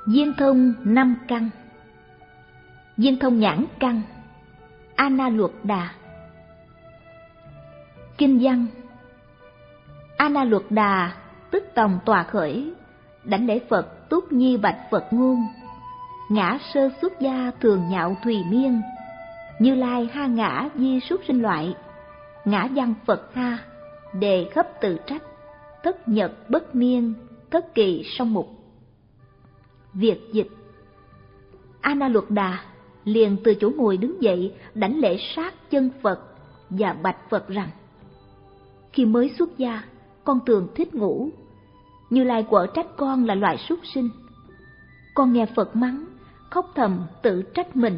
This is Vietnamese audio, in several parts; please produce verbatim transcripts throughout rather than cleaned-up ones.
Viên thông năm căn. Viên thông nhãn căn, A Na Luật Đà. Kinh văn. A Na Luật Đà tức tòng tòa khởi, đảnh lễ Phật túc nhi bạch Phật ngôn. Ngã sơ xuất gia thường nhạo thùy miên, Như Lai ha ngã di súc sinh loại. Ngã văn Phật ha, đề khắp tự trách, thất nhật bất niên, thất kỳ song mục. Việc dịch. A Na Luật Đà liền từ chỗ ngồi đứng dậy, đảnh lễ sát chân Phật và bạch Phật rằng: khi mới xuất gia, con thường thích ngủ. Như Lai quở trách con là loài súc sinh. Con nghe Phật mắng, khóc thầm tự trách mình.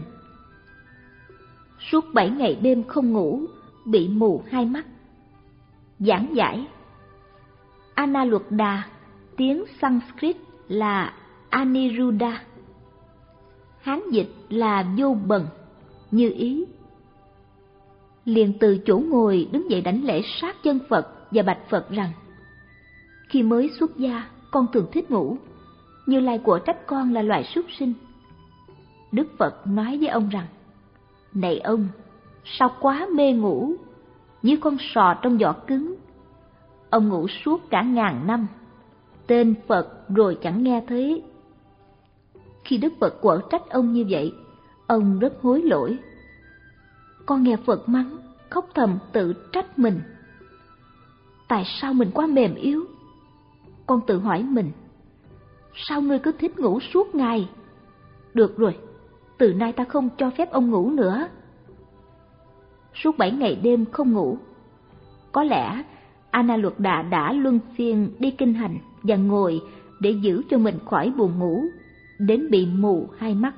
Suốt bảy ngày đêm không ngủ, bị mù hai mắt. Giảng giải. A Na Luật Đà, tiếng Sanskrit là Aniruddha, Hán dịch là vô bần, như ý. Liền từ chỗ ngồi đứng dậy đảnh lễ sát chân Phật và bạch Phật rằng: khi mới xuất gia, con thường thích ngủ. Như Lai của trách con là loài súc sinh. Đức Phật nói với ông rằng: này ông, sao quá mê ngủ, như con sò trong vỏ cứng. Ông ngủ suốt cả ngàn năm, tên Phật rồi chẳng nghe thấy. Khi Đức Phật quở trách ông như vậy, ông rất hối lỗi. Con nghe Phật mắng, khóc thầm tự trách mình. Tại sao mình quá mềm yếu? Con tự hỏi mình, sao ngươi cứ thích ngủ suốt ngày? Được rồi, từ nay ta không cho phép ông ngủ nữa. Suốt bảy ngày đêm không ngủ. Có lẽ A Na Luật Đà đã luân phiên đi kinh hành và ngồi để giữ cho mình khỏi buồn ngủ, đến bị mù hai mắt.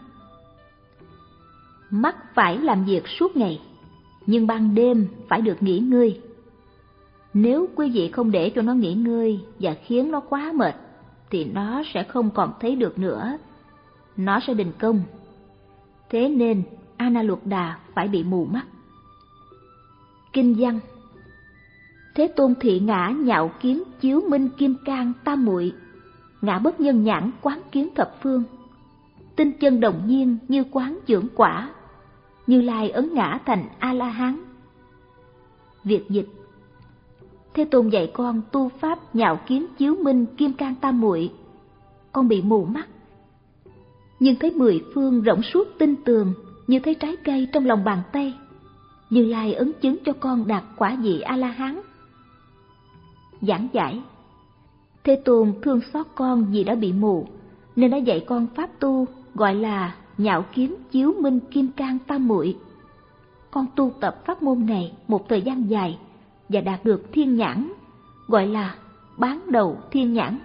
Mắt phải làm việc suốt ngày, nhưng ban đêm phải được nghỉ ngơi. Nếu quý vị không để cho nó nghỉ ngơi và khiến nó quá mệt, thì nó sẽ không còn thấy được nữa. Nó sẽ đình công. Thế nên A Na Luật Đà phải bị mù mắt. Kinh văn. Thế Tôn thị ngã nhạo kiến chiếu minh kim cang tam muội, ngã bất nhân nhãn quán kiến thập phương, tinh chân đồng nhiên như quán dưỡng quả. Như Lai ấn ngã thành A La Hán. Việc dịch. Thế Tôn dạy con tu pháp nhạo kiến chiếu minh kim cang tam muội. Con bị mù mắt, nhưng thấy mười phương rộng suốt tinh tường, như thấy trái cây trong lòng bàn tay. Như Lai ấn chứng cho con đạt quả vị A La Hán. Giảng giải. Thế Tôn thương xót con vì đã bị mù, nên đã dạy con pháp tu gọi là nhạo kiến chiếu minh kim cang tam muội. Con tu tập pháp môn này một thời gian dài và đạt được thiên nhãn, gọi là bán đầu thiên nhãn.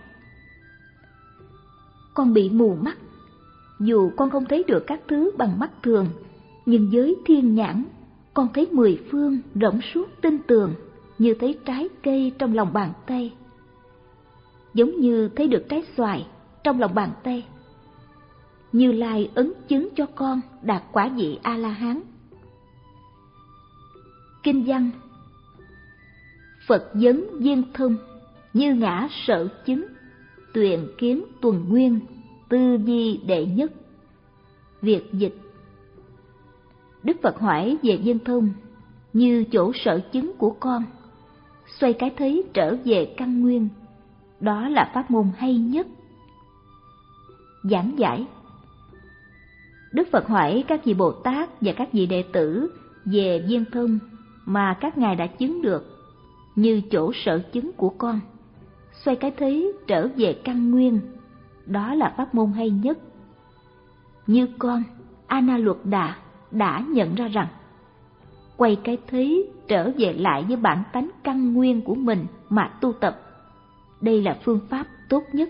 Con bị mù mắt, dù con không thấy được các thứ bằng mắt thường, nhưng với thiên nhãn, con thấy mười phương rộng suốt tinh tường, như thấy trái cây trong lòng bàn tay. Giống như thấy được trái xoài trong lòng bàn tay. Như Lai ấn chứng cho con đạt quả vị A La Hán. Kinh văn. Phật vấn viên thông, như ngã sở chứng, tuyền kiến tuần nguyên, tư di đệ nhất. Việc dịch. Đức Phật hỏi về viên thông, như chỗ sở chứng của con, xoay cái thấy trở về căn nguyên, đó là pháp môn hay nhất. Giảng giải. Đức Phật hỏi các vị Bồ Tát và các vị đệ tử về viên thông mà các ngài đã chứng được, như chỗ sở chứng của con, xoay cái thấy trở về căn nguyên, đó là pháp môn hay nhất. Như con, A Na Luật Đà đã nhận ra rằng, quay cái thấy trở về lại với bản tánh căn nguyên của mình mà tu tập, đây là phương pháp tốt nhất.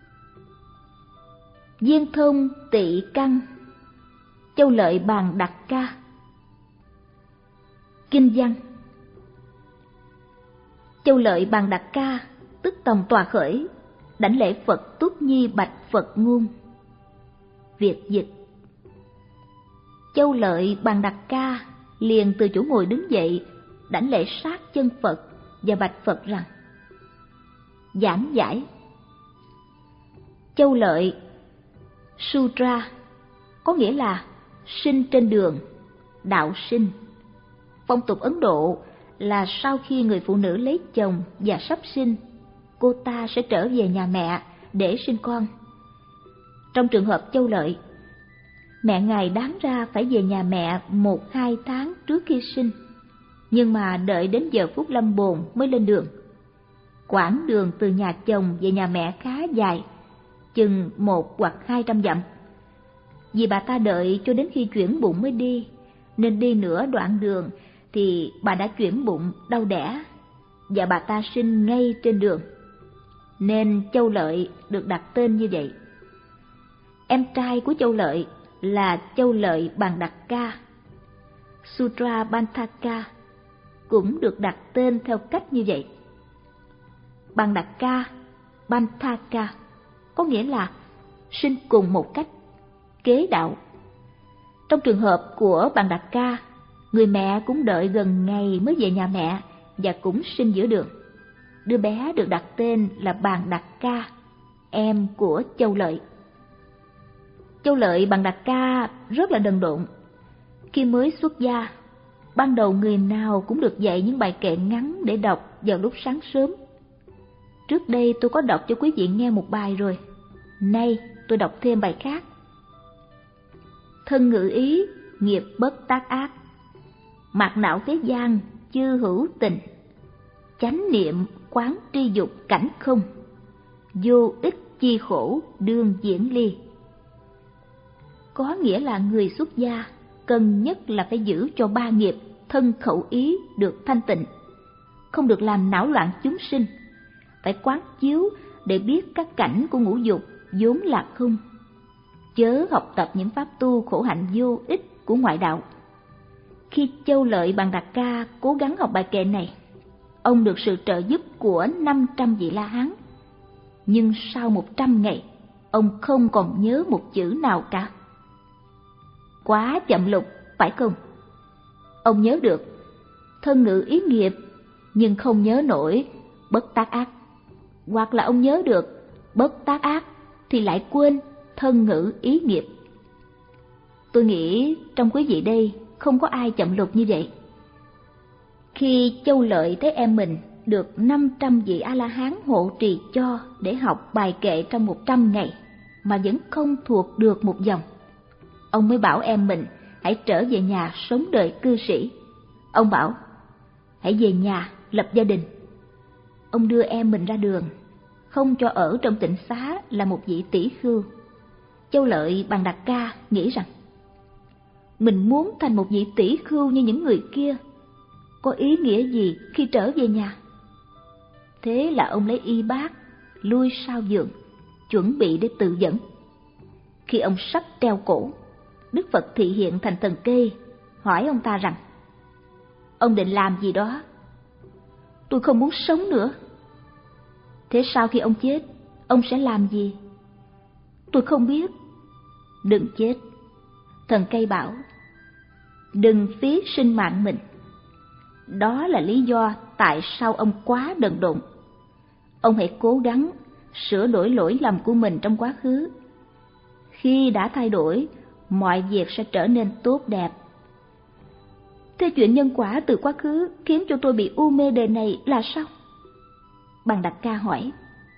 Viên thông tị căn, Châu Lợi Bàn Đặc Ca. Kinh văn. Châu Lợi Bàn Đặc Ca tức tòng tòa khởi, đảnh lễ Phật túc nhi bạch Phật ngôn. Việc dịch. Châu Lợi Bàn Đặc Ca liền từ chỗ ngồi đứng dậy, đảnh lễ sát chân Phật và bạch Phật rằng: giảng giải. Châu Lợi Sutra có nghĩa là sinh trên đường, đạo sinh. Phong tục Ấn Độ là sau khi người phụ nữ lấy chồng và sắp sinh, cô ta sẽ trở về nhà mẹ để sinh con. Trong trường hợp Châu Lợi, mẹ ngài đáng ra phải về nhà mẹ một hai tháng trước khi sinh, nhưng mà đợi đến giờ phút lâm bồn mới lên đường. Quãng đường từ nhà chồng về nhà mẹ khá dài, chừng một hoặc hai trăm dặm. Vì bà ta đợi cho đến khi chuyển bụng mới đi, nên đi nửa đoạn đường thì bà đã chuyển bụng đau đẻ, và bà ta sinh ngay trên đường, nên Châu Lợi được đặt tên như vậy. Em trai của Châu Lợi là Châu Lợi Bàn Đặc Ca, Sutra Bantaka, cũng được đặt tên theo cách như vậy. Bàn Đặc Ca, Bantaka có nghĩa là sinh cùng một cách, kế đạo. Trong trường hợp của Bàn Đặc Ca, người mẹ cũng đợi gần ngày mới về nhà mẹ và cũng sinh giữa đường. Đứa bé được đặt tên là Bàn Đặc Ca, em của Châu Lợi. Châu Lợi Bàn Đặc Ca rất là đần độn. Khi mới xuất gia, ban đầu người nào cũng được dạy những bài kệ ngắn để đọc vào lúc sáng sớm. Trước đây tôi có đọc cho quý vị nghe một bài rồi, nay tôi đọc thêm bài khác. Thân ngữ ý, nghiệp bất tác ác, mạt não thế gian, chư hữu tình, chánh niệm quán tri dục cảnh không, vô ích chi khổ đương diễn ly. Có nghĩa là người xuất gia cần nhất là phải giữ cho ba nghiệp thân khẩu ý được thanh tịnh, không được làm não loạn chúng sinh, phải quán chiếu để biết các cảnh của ngũ dục vốn là không, chớ học tập những pháp tu khổ hạnh vô ích của ngoại đạo. Khi Châu Lợi Bàn Đặc Ca cố gắng học bài kệ này, ông được sự trợ giúp của năm trăm vị La Hán. Nhưng sau một trăm ngày, ông không còn nhớ một chữ nào cả. Quá chậm lục, phải không? Ông nhớ được thân ngữ ý nghiệp, nhưng không nhớ nổi bất tác ác. Hoặc là ông nhớ được bất tác ác thì lại quên thân ngữ ý nghiệp. Tôi nghĩ trong quý vị đây không có ai chậm lục như vậy. Khi Châu Lợi thấy em mình được năm trăm vị A-la-hán hộ trì cho để học bài kệ trong một trăm ngày mà vẫn không thuộc được một dòng, ông mới bảo em mình hãy trở về nhà sống đời cư sĩ. Ông bảo hãy về nhà lập gia đình. Ông đưa em mình ra đường, không cho ở trong tịnh xá là một vị tỷ khưu. Châu Lợi Bàn Đặc Ca nghĩ rằng mình muốn thành một vị tỷ khưu như những người kia, có ý nghĩa gì khi trở về nhà? Thế là ông lấy y bát lui sau giường, chuẩn bị để tự dẫn. Khi ông sắp treo cổ, Đức Phật thị hiện thành thần cây, hỏi ông ta rằng: ông định làm gì đó? Tôi không muốn sống nữa. Thế sau khi ông chết, ông sẽ làm gì? Tôi không biết. Đừng chết. Thần cây bảo: đừng phí sinh mạng mình. Đó là lý do tại sao ông quá đần độn. Ông hãy cố gắng sửa đổi lỗi lầm của mình trong quá khứ. Khi đã thay đổi, mọi việc sẽ trở nên tốt đẹp. Thế chuyện nhân quả từ quá khứ khiến cho tôi bị u mê đời này là sao? Bàn Đặc Ca hỏi.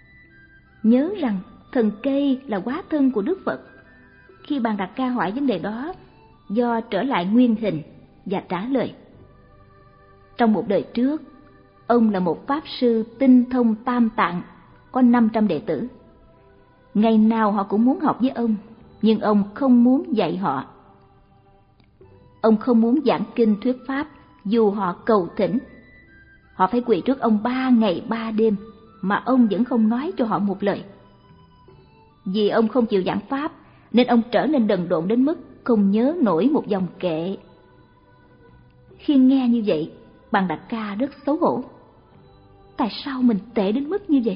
Nhớ rằng thần cây là hóa thân của Đức Phật. Khi Bàn Đặc Ca hỏi vấn đề đó, do trở lại nguyên hình và trả lời: trong một đời trước, ông là một pháp sư tinh thông tam tạng, có năm trăm đệ tử. Ngày nào họ cũng muốn học với ông, nhưng ông không muốn dạy họ. Ông không muốn giảng kinh thuyết pháp dù họ cầu thỉnh. Họ phải quỳ trước ông ba ngày ba đêm mà ông vẫn không nói cho họ một lời. Vì ông không chịu giảng pháp nên ông trở nên đần độn đến mức không nhớ nổi một dòng kệ. Khi nghe như vậy, Bàn Đặc Ca rất xấu hổ. Tại sao mình tệ đến mức như vậy?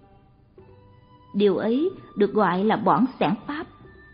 Điều ấy được gọi là bỏng xẻng pháp.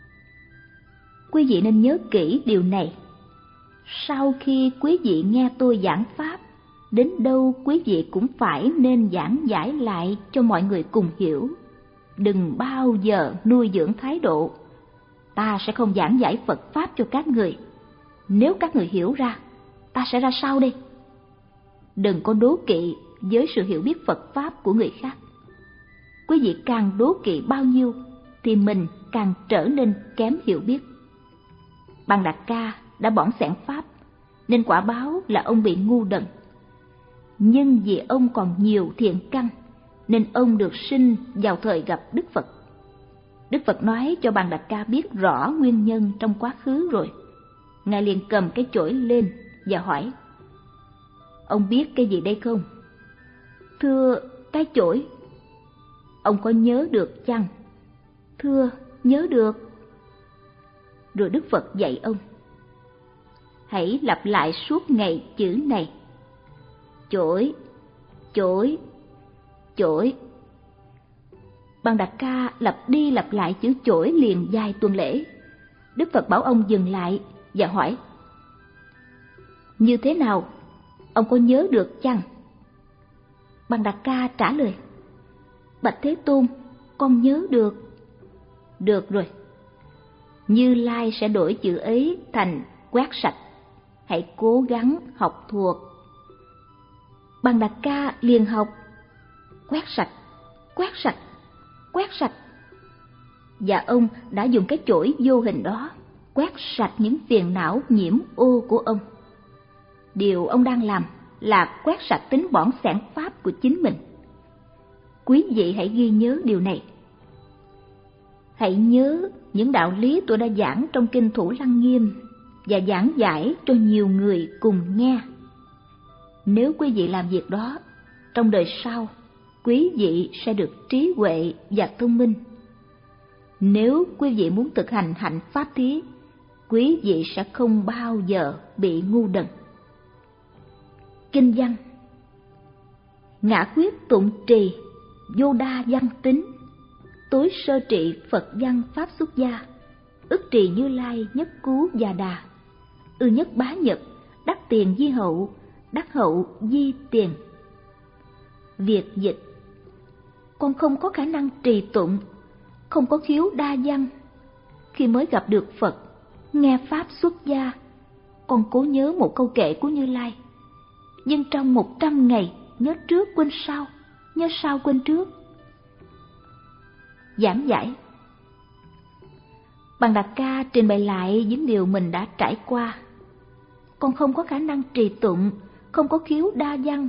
Quý vị nên nhớ kỹ điều này. Sau khi quý vị nghe tôi giảng pháp, đến đâu quý vị cũng phải nên giảng giải lại cho mọi người cùng hiểu. Đừng bao giờ nuôi dưỡng thái độ ta sẽ không giảng giải Phật Pháp cho các người. Nếu các người hiểu ra, ta sẽ ra sao đây? Đừng có đố kỵ với sự hiểu biết Phật Pháp của người khác. Quý vị càng đố kỵ bao nhiêu thì mình càng trở nên kém hiểu biết. Bằng Đạt Ca đã bỏng xẻng Pháp, nên quả báo là ông bị ngu đần. Nhưng vì ông còn nhiều thiện căn, nên ông được sinh vào thời gặp Đức Phật. Đức Phật nói cho Bằng Đạt Ca biết rõ nguyên nhân trong quá khứ rồi. Ngài liền cầm cái chổi lên và hỏi: ông biết cái gì đây không? Thưa, cái chổi. Ông có nhớ được chăng? Thưa, nhớ được. Rồi Đức Phật dạy ông: hãy lặp lại suốt ngày chữ này: chổi, chổi, chổi. Bằng Đạt Ca lặp đi lặp lại chữ chổi liền vài tuần lễ. Đức Phật bảo ông dừng lại và hỏi: như thế nào? Ông có nhớ được chăng? Bằng Đạt Ca trả lời: bạch Thế Tôn, con nhớ được. Được rồi. Như Lai sẽ đổi chữ ấy thành quét sạch. Hãy cố gắng học thuộc. Bằng Đạt Ca liền học: quét sạch, quét sạch, quét sạch. Và ông đã dùng cái chổi vô hình đó quét sạch những phiền não nhiễm ô của ông. Điều ông đang làm là quét sạch tính bỏng xẻng Pháp của chính mình. Quý vị hãy ghi nhớ điều này. Hãy nhớ những đạo lý tôi đã giảng trong Kinh Thủ Lăng Nghiêm và giảng giải cho nhiều người cùng nghe. Nếu quý vị làm việc đó, trong đời sau, quý vị sẽ được trí huệ và thông minh. Nếu quý vị muốn thực hành hạnh pháp thí, quý vị sẽ không bao giờ bị ngu đần. Kinh văn: ngã quyết tụng trì, vô đa văn tính, tối sơ trị Phật văn pháp xuất gia, ức trì Như Lai nhất cứu già đà, ư nhất bá nhật, đắc tiền di hậu, đắc hậu di tiền. Việt dịch: con không có khả năng trì tụng, không có khiếu đa văn. Khi mới gặp được Phật, nghe pháp xuất gia, con cố nhớ một câu kệ của Như Lai. Nhưng trong một trăm ngày, nhớ trước quên sau, nhớ sau quên trước. Giảng giải: Bằng Đạt Ca trình bày lại những điều mình đã trải qua. Con không có khả năng trì tụng, không có khiếu đa văn.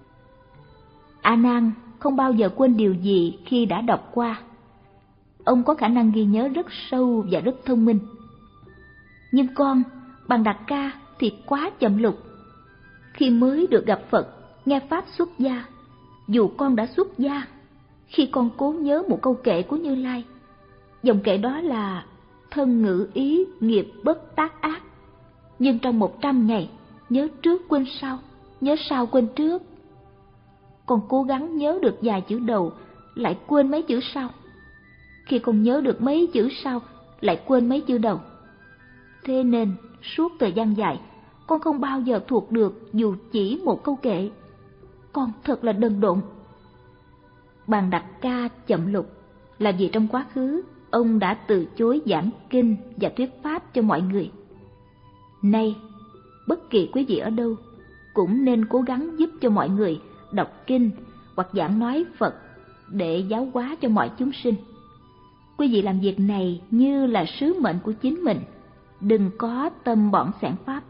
A Nan không bao giờ quên điều gì khi đã đọc qua. Ông có khả năng ghi nhớ rất sâu và rất thông minh. Nhưng con, Bằng Đạt Ca thì quá chậm lục. Khi mới được gặp Phật, nghe pháp xuất gia, dù con đã xuất gia, khi con cố nhớ một câu kệ của Như Lai, dòng kệ đó là thân ngữ ý nghiệp bất tác ác, nhưng trong một trăm ngày, nhớ trước quên sau, nhớ sau quên trước. Con cố gắng nhớ được vài chữ đầu, lại quên mấy chữ sau. Khi con nhớ được mấy chữ sau, lại quên mấy chữ đầu. Thế nên, suốt thời gian dài, con không bao giờ thuộc được dù chỉ một câu kệ. Con thật là đần độn. Bằng Đạt Ca chậm lục là vì trong quá khứ ông đã từ chối giảng kinh và thuyết pháp cho mọi người. Nay, bất kỳ quý vị ở đâu cũng nên cố gắng giúp cho mọi người đọc kinh hoặc giảng nói Phật để giáo hóa cho mọi chúng sinh. Quý vị làm việc này như là sứ mệnh của chính mình, đừng có tâm bỏng xẻng pháp.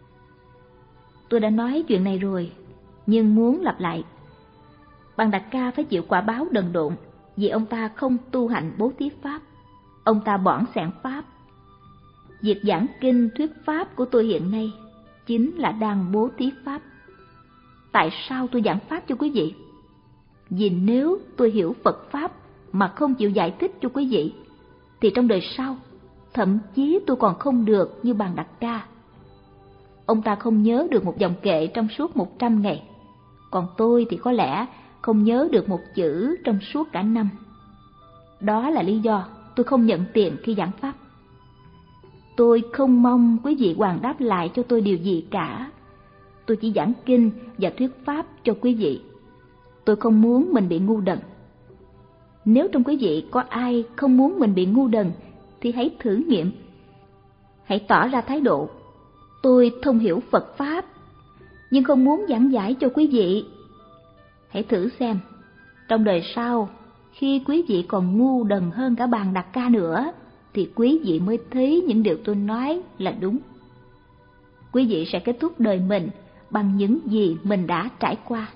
Tôi đã nói chuyện này rồi, nhưng muốn lặp lại. Bằng Đạt Ca phải chịu quả báo đần độn vì ông ta không tu hành bố thí pháp. Ông ta bỏng xẻng pháp. Việc giảng kinh thuyết pháp của tôi hiện nay chính là đang bố thí pháp. Tại sao tôi giảng pháp cho quý vị? Vì nếu tôi hiểu Phật pháp mà không chịu giải thích cho quý vị, thì trong đời sau, thậm chí tôi còn không được như Bằng Đạt Ca. Ông ta không nhớ được một dòng kệ trong suốt một trăm ngày, còn tôi thì có lẽ không nhớ được một chữ trong suốt cả năm. Đó là lý do tôi không nhận tiền khi giảng pháp. Tôi không mong quý vị hoàn đáp lại cho tôi điều gì cả. Tôi chỉ giảng kinh và thuyết pháp cho quý vị. Tôi không muốn mình bị ngu đần. Nếu trong quý vị có ai không muốn mình bị ngu đần, thì thì hãy thử nghiệm. Hãy tỏ ra thái độ: tôi thông hiểu Phật Pháp, nhưng không muốn giảng giải cho quý vị. Hãy thử xem, trong đời sau, khi quý vị còn ngu đần hơn cả Bàn Đạt Ca nữa, thì quý vị mới thấy những điều tôi nói là đúng. Quý vị sẽ kết thúc đời mình bằng những gì mình đã trải qua.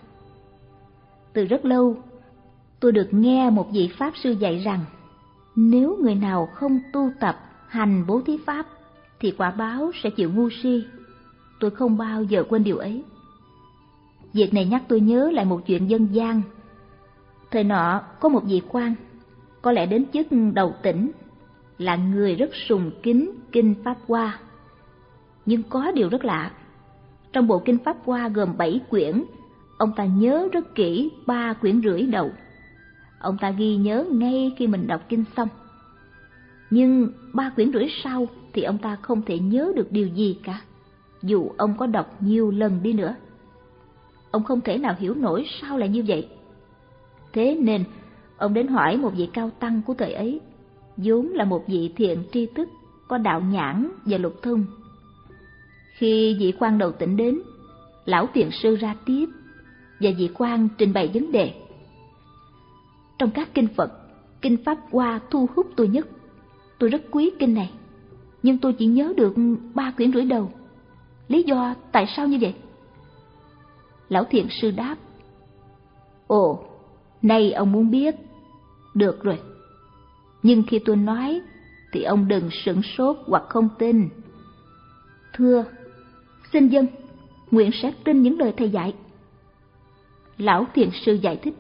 Từ rất lâu, tôi được nghe một vị Pháp sư dạy rằng, nếu người nào không tu tập hành bố thí Pháp, thì quả báo sẽ chịu ngu si. Tôi không bao giờ quên điều ấy. Việc này nhắc tôi nhớ lại một chuyện dân gian. Thời nọ có một vị quan, có lẽ đến chức đầu tỉnh, là người rất sùng kính Kinh Pháp Hoa. Nhưng có điều rất lạ, trong bộ Kinh Pháp Hoa gồm bảy quyển, ông ta nhớ rất kỹ ba quyển rưỡi đầu. Ông ta ghi nhớ ngay khi mình đọc kinh xong. Nhưng ba quyển rưỡi sau thì ông ta không thể nhớ được điều gì cả, dù ông có đọc nhiều lần đi nữa. Ông không thể nào hiểu nổi sao lại như vậy. Thế nên ông đến hỏi một vị cao tăng của thời ấy, vốn là một vị thiện tri thức, có đạo nhãn và lục thông. Khi vị quan đầu tỉnh đến, lão thiền sư ra tiếp, và vị quan trình bày vấn đề. Trong các kinh Phật, Kinh Pháp Hoa thu hút tôi nhất. Tôi rất quý kinh này, nhưng tôi chỉ nhớ được ba quyển rưỡi đầu. Lý do tại sao như vậy? Lão thiền sư đáp: Ồ, nay ông muốn biết. Được rồi. Nhưng khi tôi nói thì ông đừng sửng sốt hoặc không tin. Thưa, xin dân, nguyện sẽ tin những lời thầy dạy. Lão thiền sư giải thích: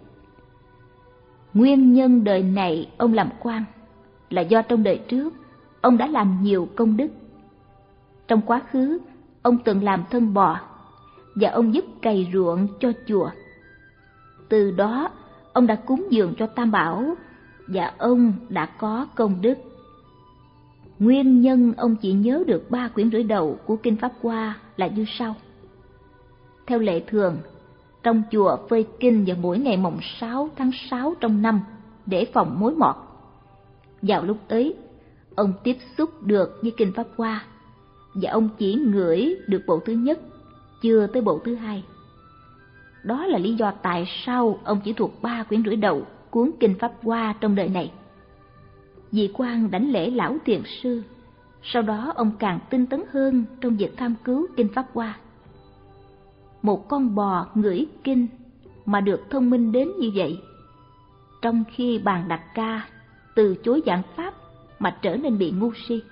Nguyên nhân đời này ông làm quan là do trong đời trước ông đã làm nhiều công đức. Trong quá khứ, ông từng làm thân bò, và ông giúp cày ruộng cho chùa. Từ đó, ông đã cúng dường cho Tam Bảo, và ông đã có công đức. Nguyên nhân ông chỉ nhớ được ba quyển rưỡi đầu của Kinh Pháp Hoa là như sau. Theo lệ thường, trong chùa phơi kinh vào mỗi ngày mồng sáu tháng sáu trong năm để phòng mối mọt. Vào lúc ấy, ông tiếp xúc được với Kinh Pháp Hoa, và ông chỉ ngửi được bộ thứ nhất, chưa tới bộ thứ hai. Đó là lý do tại sao ông chỉ thuộc ba quyển rưỡi đầu cuốn Kinh Pháp Hoa trong đời này. Vị quan đảnh lễ lão thiền sư, sau đó ông càng tinh tấn hơn trong việc tham cứu Kinh Pháp Hoa. Một con bò ngửi kinh mà được thông minh đến như vậy, trong khi Bàn Đạt Ca từ chối giảng pháp mà trở nên bị ngu si.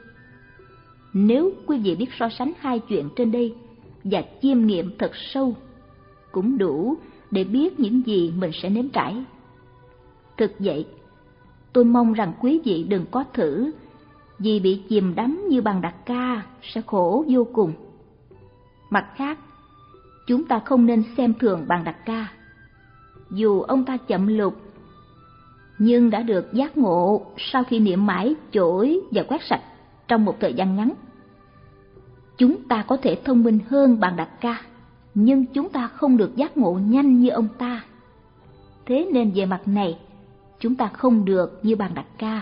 Nếu quý vị biết so sánh hai chuyện trên đây và chiêm nghiệm thật sâu, cũng đủ để biết những gì mình sẽ nếm trải. Thực vậy, tôi mong rằng quý vị đừng có thử, vì bị chìm đắm như Bàn Đạt Ca sẽ khổ vô cùng. Mặt khác, chúng ta không nên xem thường Bàn Đạt Ca. Dù ông ta chậm lục, nhưng đã được giác ngộ sau khi niệm mãi chổi và quét sạch trong một thời gian ngắn. Chúng ta có thể thông minh hơn Bàn Đạt Ca, nhưng chúng ta không được giác ngộ nhanh như ông ta. Thế nên về mặt này, chúng ta không được như Bàn Đạt Ca.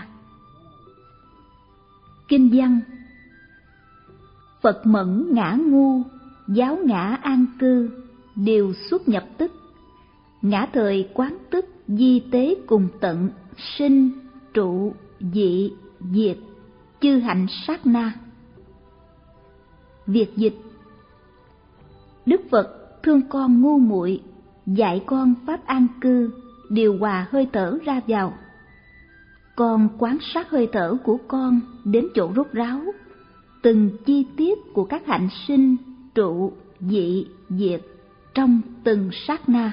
Kinh văn: Phật mẫn ngã ngu, giáo ngã an cư, đều xuất nhập tức. Ngã thời quán tức, di tế cùng tận, sinh, trụ, dị, diệt, chư hạnh sát na. Việt dịch: Đức Phật thương con ngu muội, dạy con pháp an cư, điều hòa hơi thở ra vào. Con quán sát hơi thở của con đến chỗ rốt ráo, từng chi tiết của các hạnh sinh, trụ, dị, diệt trong từng sát na.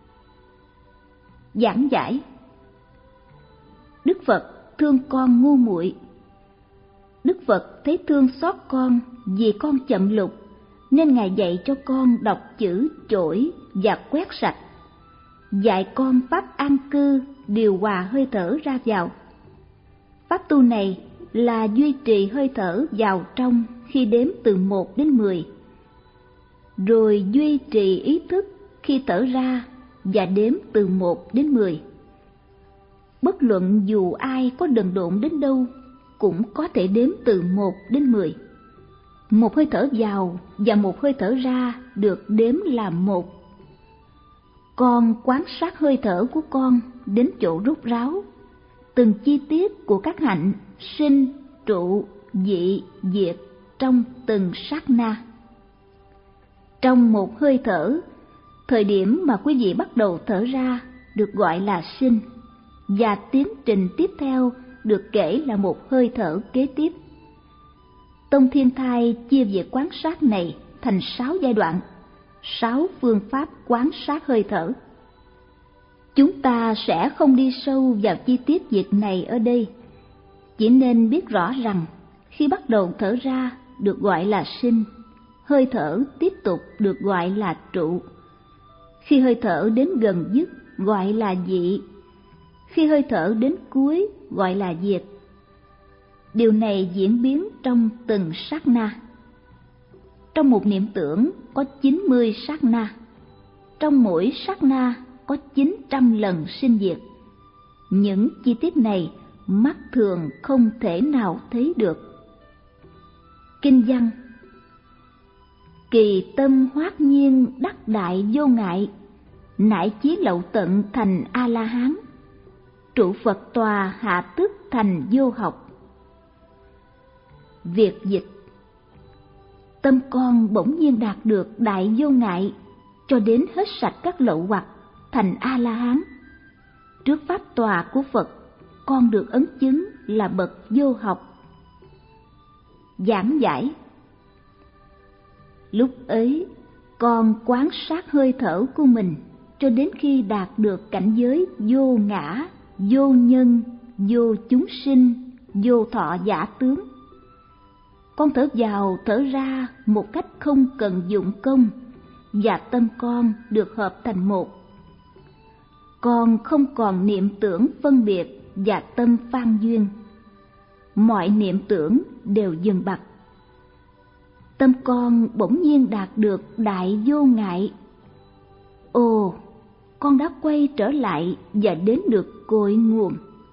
Giảng giải: Đức Phật thương con ngu muội. Đức Phật thấy thương xót con vì con chậm lục, nên Ngài dạy cho con đọc chữ chổi và quét sạch, dạy con pháp an cư, điều hòa hơi thở ra vào. Pháp tu này là duy trì hơi thở vào trong khi đếm từ một đến mười, rồi duy trì ý thức khi thở ra và đếm từ một đến mười. Bất luận dù ai có đần độn đến đâu, cũng có thể đếm từ một đến mười. Một hơi thở vào và một hơi thở ra được đếm là một. Con quan sát hơi thở của con đến chỗ rút ráo, từng chi tiết của các hạnh sinh, trụ, dị, diệt trong từng sát na. Trong một hơi thở, thời điểm mà quý vị bắt đầu thở ra được gọi là sinh, và tiến trình tiếp theo được kể là một hơi thở kế tiếp. Tông Thiên Thai chia việc quan sát này thành sáu giai đoạn, sáu phương pháp quan sát hơi thở. Chúng ta sẽ không đi sâu vào chi tiết việc này ở đây, chỉ nên biết rõ rằng khi bắt đầu thở ra được gọi là sinh, hơi thở tiếp tục được gọi là trụ. Khi hơi thở đến gần dứt gọi là dị, khi hơi thở đến cuối gọi là diệt. Điều này diễn biến trong từng sát na. Trong một niệm tưởng có chín mươi sát na. Trong mỗi sát na có chín trăm lần sinh diệt. Những chi tiết này mắt thường không thể nào thấy được. Kinh văn: Kỳ tâm hoát nhiên đắc đại vô ngại, nại chí lậu tận thành A-la-hán, trụ Phật tòa hạ tức thành vô học. Việc dịch: Tâm con bỗng nhiên đạt được đại vô ngại, cho đến hết sạch các lậu hoặc, thành A-la-hán. Trước pháp tòa của Phật, con được ấn chứng là bậc vô học. Giảng giải: Lúc ấy, con quán sát hơi thở của mình cho đến khi đạt được cảnh giới vô ngã, vô nhân, vô chúng sinh, vô thọ giả tướng. Con thở vào thở ra một cách không cần dụng công, và tâm con được hợp thành một. Con không còn niệm tưởng phân biệt và tâm phan duyên. Mọi niệm tưởng đều dừng bặt. Tâm con bỗng nhiên đạt được đại vô ngại. Ồ, con đã quay trở lại và đến được cội nguồn.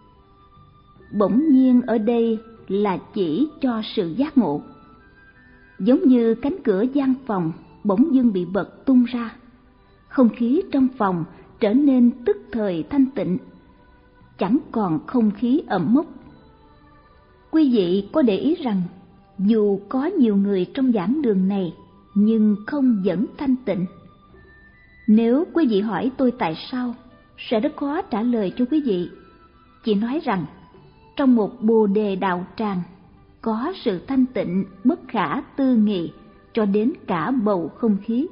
Bỗng nhiên ở đây là chỉ cho sự giác ngộ. Giống như cánh cửa gian phòng bỗng dưng bị bật tung ra, không khí trong phòng trở nên tức thời thanh tịnh, chẳng còn không khí ẩm mốc. Quý vị có để ý rằng dù có nhiều người trong giảng đường này nhưng không vẫn thanh tịnh? Nếu quý vị hỏi tôi tại sao, sẽ rất khó trả lời cho quý vị. Chỉ nói rằng trong một bồ đề đạo tràng có sự thanh tịnh bất khả tư nghị cho đến cả bầu không khí.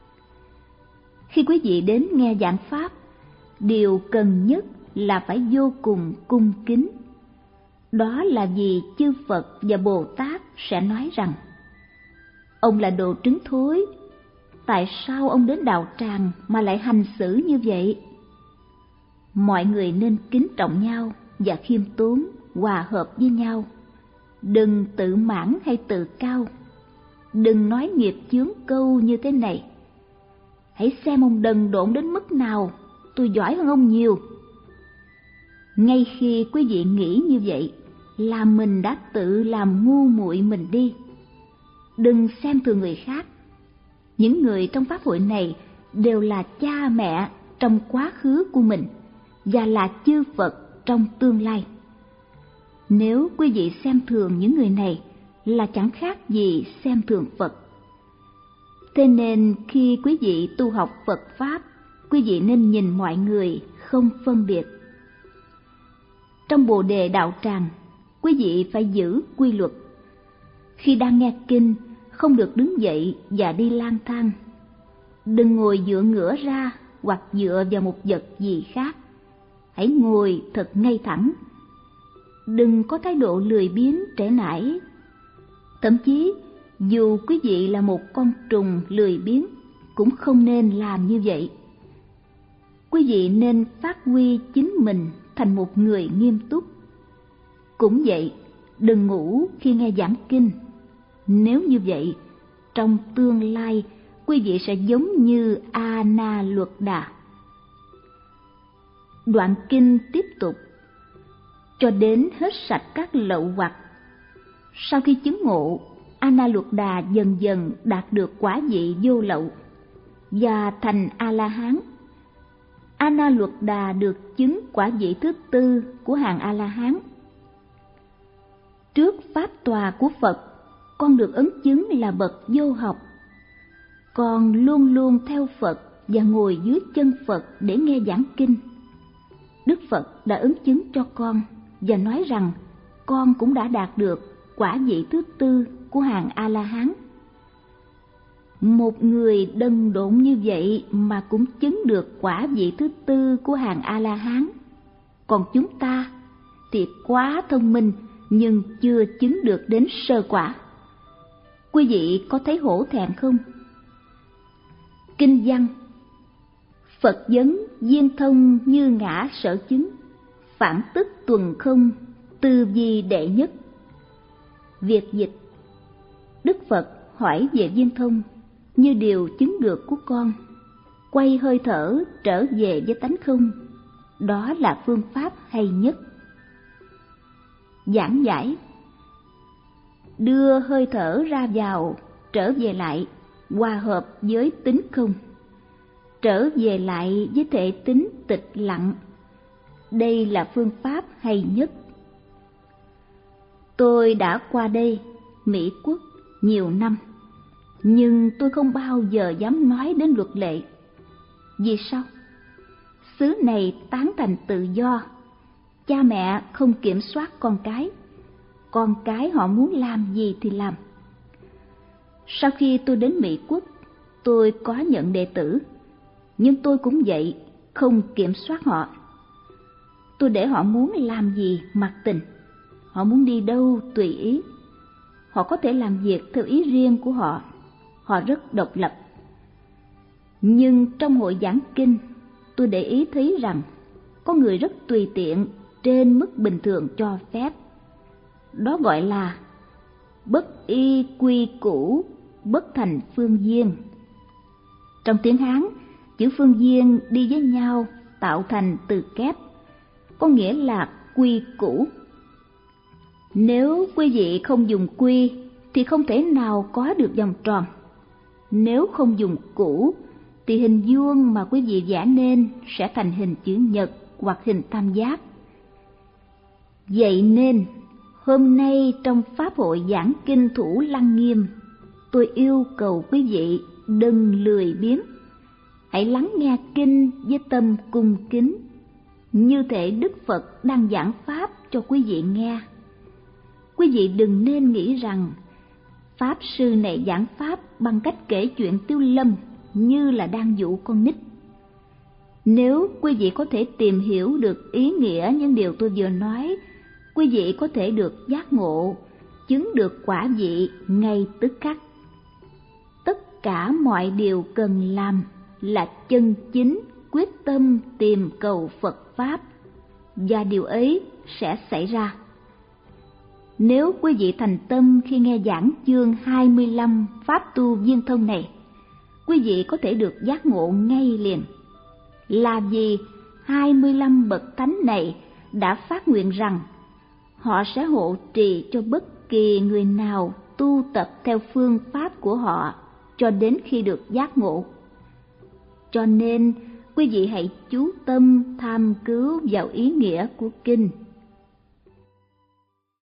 Khi quý vị đến nghe giảng pháp, điều cần nhất là phải vô cùng cung kính. Đó là vì chư Phật và Bồ Tát sẽ nói rằng: Ông là đồ trứng thối, tại sao ông đến đạo tràng mà lại hành xử như vậy? Mọi người nên kính trọng nhau và khiêm tốn, hòa hợp với nhau. Đừng tự mãn hay tự cao. Đừng nói nghiệp chướng câu như thế này: Hãy xem ông đần độn đến mức nào, tôi giỏi hơn ông nhiều. Ngay khi quý vị nghĩ như vậy là mình đã tự làm ngu muội mình đi. Đừng xem thường người khác. Những người trong pháp hội này đều là cha mẹ trong quá khứ của mình và là chư Phật trong tương lai. Nếu quý vị xem thường những người này là chẳng khác gì xem thường Phật. Thế nên khi quý vị tu học Phật Pháp, quý vị nên nhìn mọi người không phân biệt. Trong Bồ Đề đạo tràng, quý vị phải giữ quy luật. Khi đang nghe kinh, không được đứng dậy và đi lang thang. Đừng ngồi dựa ngửa ra hoặc dựa vào một vật gì khác. Hãy ngồi thật ngay thẳng. Đừng có thái độ lười biếng trễ nải. Thậm chí, dù quý vị là một con trùng lười biếng, cũng không nên làm như vậy. Quý vị nên phát huy chính mình thành một người nghiêm túc. Cũng vậy, đừng ngủ khi nghe giảng kinh. Nếu như vậy, trong tương lai, quý vị sẽ giống như A-na Luật Đà. Đoạn kinh tiếp tục: cho đến hết sạch các lậu hoặc. Sau khi chứng ngộ, Analuộc-đà dần dần đạt được quả vị vô lậu và thành A-la-hán. Analuộc-đà được chứng quả vị thứ tư của hàng A-la-hán. Trước pháp tòa của Phật, con được ấn chứng là bậc vô học. Con luôn luôn theo Phật và ngồi dưới chân Phật để nghe giảng kinh. Đức Phật đã ấn chứng cho con và nói rằng con cũng đã đạt được quả vị thứ tư của hàng A-la-hán. Một người đần độn như vậy mà cũng chứng được quả vị thứ tư của hàng A-la-hán. Còn chúng ta thì quá thông minh nhưng chưa chứng được đến sơ quả. Quý vị có thấy hổ thẹn không? Kinh văn: Phật vấn viên thông như ngã sở chứng, phản tức tuần không, tư vi đệ nhất. Việt dịch: Đức Phật hỏi về viên thông như điều chứng được của con, quay hơi thở trở về với tánh không, đó là phương pháp hay nhất. Giảng giải: Đưa hơi thở ra vào, trở về lại, hòa hợp với tính không, trở về lại với thể tính tịch lặng. Đây là phương pháp hay nhất. Tôi đã qua đây, Mỹ Quốc, nhiều năm, nhưng tôi không bao giờ dám nói đến luật lệ. Vì sao? Xứ này tán thành tự do, cha mẹ không kiểm soát con cái, con cái họ muốn làm gì thì làm. Sau khi tôi đến Mỹ Quốc, tôi có nhận đệ tử, nhưng tôi cũng vậy, không kiểm soát họ. Tôi để họ muốn làm gì mặc tình, họ muốn đi đâu tùy ý. Họ có thể làm việc theo ý riêng của họ, họ rất độc lập. Nhưng trong hội giảng kinh, tôi để ý thấy rằng có người rất tùy tiện trên mức bình thường cho phép. Đó gọi là bất y quy củ, bất thành phương duyên. Trong tiếng Hán, chữ phương duyên đi với nhau tạo thành từ kép, có nghĩa là quy củ. Nếu quý vị không dùng quy thì không thể nào có được vòng tròn. Nếu không dùng củ thì hình vuông mà quý vị vẽ nên sẽ thành hình chữ nhật hoặc hình tam giác. Vậy nên, hôm nay trong Pháp hội giảng kinh Thủ Lăng Nghiêm, tôi yêu cầu quý vị đừng lười biếng. Hãy lắng nghe kinh với tâm cung kính, như thể Đức Phật đang giảng Pháp cho quý vị nghe. Quý vị đừng nên nghĩ rằng Pháp sư này giảng Pháp bằng cách kể chuyện Tiêu Lâm như là đang dụ con nít. Nếu quý vị có thể tìm hiểu được ý nghĩa những điều tôi vừa nói, quý vị có thể được giác ngộ, chứng được quả vị ngay tức khắc. Tất cả mọi điều cần làm là chân chính quyết tâm tìm cầu Phật Pháp, và điều ấy sẽ xảy ra. Nếu quý vị thành tâm khi nghe giảng chương hai mươi lăm Pháp tu viên thông này, quý vị có thể được giác ngộ ngay liền. Là vì hai mươi lăm bậc thánh này đã phát nguyện rằng họ sẽ hộ trì cho bất kỳ người nào tu tập theo phương pháp của họ cho đến khi được giác ngộ. Cho nên, quý vị hãy chú tâm tham cứu vào ý nghĩa của kinh.